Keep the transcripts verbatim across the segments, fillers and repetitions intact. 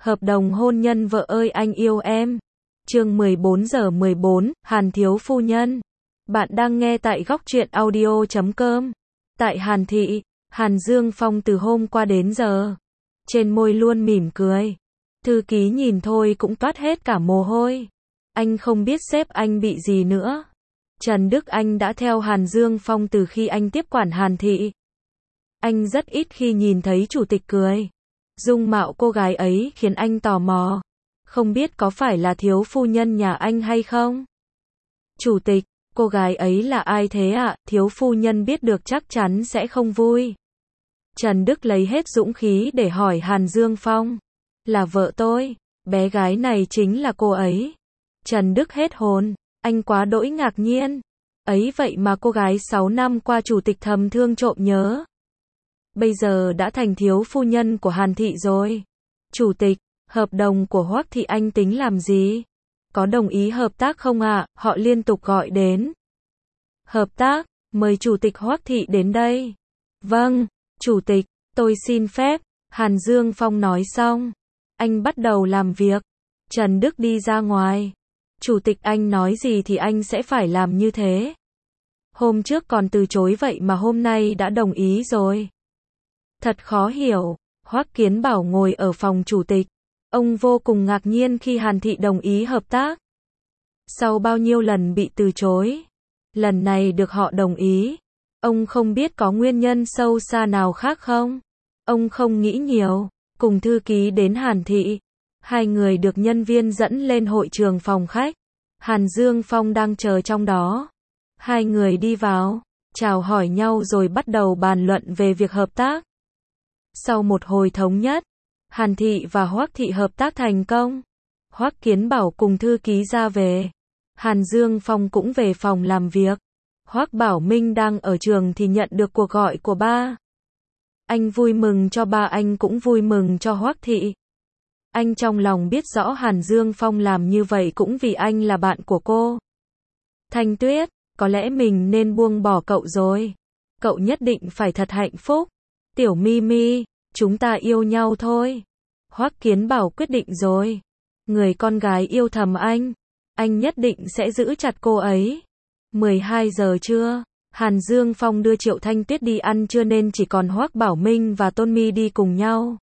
Hợp đồng hôn nhân vợ ơi anh yêu em. Chương mười bốn giờ mười bốn, Hàn thiếu phu nhân. Bạn đang nghe tại góc truyện audio chấm com. Tại Hàn thị, Hàn Dương Phong từ hôm qua đến giờ, trên môi luôn mỉm cười. Thư ký nhìn thôi cũng toát hết cả mồ hôi. Anh không biết sếp anh bị gì nữa. Trần Đức Anh đã theo Hàn Dương Phong từ khi anh tiếp quản Hàn thị. Anh rất ít khi nhìn thấy chủ tịch cười. Dung mạo cô gái ấy khiến anh tò mò. Không biết có phải là thiếu phu nhân nhà anh hay không? Chủ tịch, cô gái ấy là ai thế ạ? Thiếu phu nhân biết được chắc chắn sẽ không vui. Trần Đức lấy hết dũng khí để hỏi Hàn Dương Phong. Là vợ tôi, bé gái này chính là cô ấy. Trần Đức hết hồn, anh quá đỗi ngạc nhiên. Ấy vậy mà cô gái sáu năm qua chủ tịch thầm thương trộm nhớ. Bây giờ đã thành thiếu phu nhân của Hàn thị rồi. Chủ tịch, hợp đồng của Hoắc thị anh tính làm gì? Có đồng ý hợp tác không ạ? À? Họ liên tục gọi đến. Hợp tác, mời chủ tịch Hoắc thị đến đây. Vâng, chủ tịch, tôi xin phép. Hàn Dương Phong nói xong, anh bắt đầu làm việc. Trần Đức đi ra ngoài. Chủ tịch anh nói gì thì anh sẽ phải làm như thế. Hôm trước còn từ chối vậy mà hôm nay đã đồng ý rồi. Thật khó hiểu. Hoắc Kiến Bảo ngồi ở phòng chủ tịch. Ông vô cùng ngạc nhiên khi Hàn thị đồng ý hợp tác. Sau bao nhiêu lần bị từ chối, lần này được họ đồng ý. Ông không biết có nguyên nhân sâu xa nào khác không? Ông không nghĩ nhiều, cùng thư ký đến Hàn thị. Hai người được nhân viên dẫn lên hội trường phòng khách. Hàn Dương Phong đang chờ trong đó. Hai người đi vào, chào hỏi nhau rồi bắt đầu bàn luận về việc hợp tác. Sau một hồi thống nhất, Hàn thị và Hoắc thị hợp tác thành công. Hoắc Kiến Bảo cùng thư ký ra về. Hàn Dương Phong cũng về phòng làm việc. Hoắc Bảo Minh đang ở trường thì nhận được cuộc gọi của ba. Anh vui mừng cho ba, anh cũng vui mừng cho Hoắc thị. Anh trong lòng biết rõ Hàn Dương Phong làm như vậy cũng vì anh là bạn của cô. Thanh Tuyết, có lẽ mình nên buông bỏ cậu rồi. Cậu nhất định phải thật hạnh phúc. Tiểu Mimi, chúng ta yêu nhau thôi. Hoắc Kiến Bảo quyết định rồi. Người con gái yêu thầm anh. Anh nhất định sẽ giữ chặt cô ấy. mười hai giờ trưa, Hàn Dương Phong đưa Triệu Thanh Tuyết đi ăn trưa nên chỉ còn Hoắc Bảo Minh và Tôn Mi đi cùng nhau.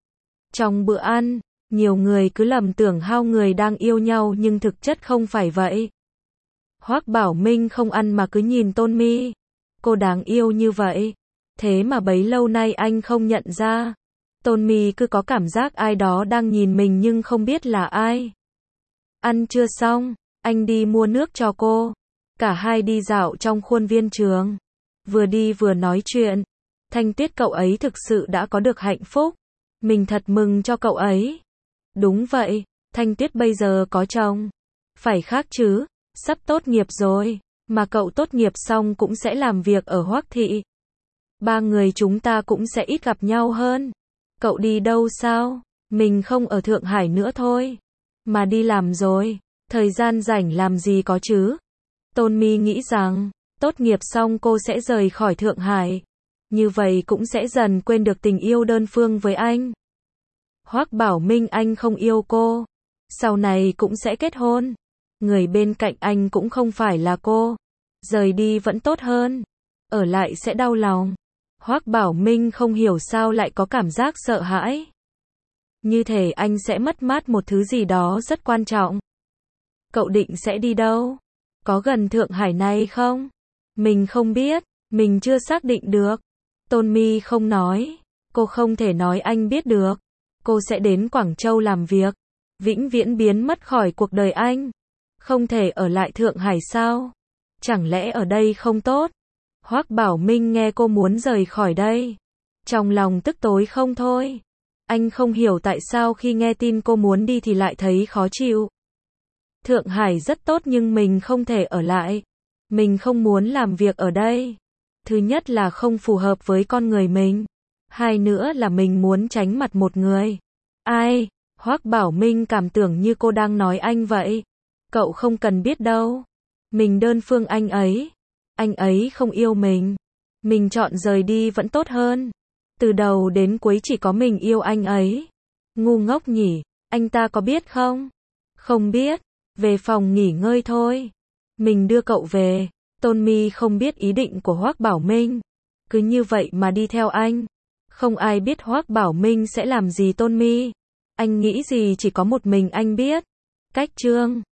Trong bữa ăn, nhiều người cứ lầm tưởng hai người đang yêu nhau nhưng thực chất không phải vậy. Hoắc Bảo Minh không ăn mà cứ nhìn Tôn Mi. Cô đáng yêu như vậy. Thế mà bấy lâu nay anh không nhận ra. Tôn Mi cứ có cảm giác ai đó đang nhìn mình nhưng không biết là ai. Ăn trưa xong, anh đi mua nước cho cô. Cả hai đi dạo trong khuôn viên trường. Vừa đi vừa nói chuyện. Thanh Tuyết, cậu ấy thực sự đã có được hạnh phúc. Mình thật mừng cho cậu ấy. Đúng vậy, Thanh Tuyết bây giờ có chồng. Phải khác chứ, sắp tốt nghiệp rồi. Mà cậu tốt nghiệp xong cũng sẽ làm việc ở Hoắc thị. Ba người chúng ta cũng sẽ ít gặp nhau hơn. Cậu đi đâu sao? Mình không ở Thượng Hải nữa thôi. Mà đi làm rồi. Thời gian rảnh làm gì có chứ? Tôn Mi nghĩ rằng, tốt nghiệp xong cô sẽ rời khỏi Thượng Hải. Như vậy cũng sẽ dần quên được tình yêu đơn phương với anh. Hoắc Bảo Minh, anh không yêu cô. Sau này cũng sẽ kết hôn. Người bên cạnh anh cũng không phải là cô. Rời đi vẫn tốt hơn. Ở lại sẽ đau lòng. Hoắc Bảo Minh không hiểu sao lại có cảm giác sợ hãi. Như thể anh sẽ mất mát một thứ gì đó rất quan trọng. Cậu định sẽ đi đâu? Có gần Thượng Hải này không? Mình không biết, mình chưa xác định được. Tôn Mi không nói. Cô không thể nói anh biết được. Cô sẽ đến Quảng Châu làm việc. Vĩnh viễn biến mất khỏi cuộc đời anh. Không thể ở lại Thượng Hải sao? Chẳng lẽ ở đây không tốt? Hoắc Bảo Minh nghe cô muốn rời khỏi đây. Trong lòng tức tối không thôi. Anh không hiểu tại sao khi nghe tin cô muốn đi thì lại thấy khó chịu. Thượng Hải rất tốt nhưng mình không thể ở lại. Mình không muốn làm việc ở đây. Thứ nhất là không phù hợp với con người mình. Hai nữa là mình muốn tránh mặt một người. Ai? Hoắc Bảo Minh cảm tưởng như cô đang nói anh vậy. Cậu không cần biết đâu. Mình đơn phương anh ấy. Anh ấy không yêu mình. Mình chọn rời đi vẫn tốt hơn. Từ đầu đến cuối chỉ có mình yêu anh ấy. Ngu ngốc nhỉ. Anh ta có biết không? Không biết. Về phòng nghỉ ngơi thôi. Mình đưa cậu về. Tôn My không biết ý định của Hoắc Bảo Minh. Cứ như vậy mà đi theo anh. Không ai biết Hoắc Bảo Minh sẽ làm gì Tôn My. Anh nghĩ gì chỉ có một mình anh biết. Cách chương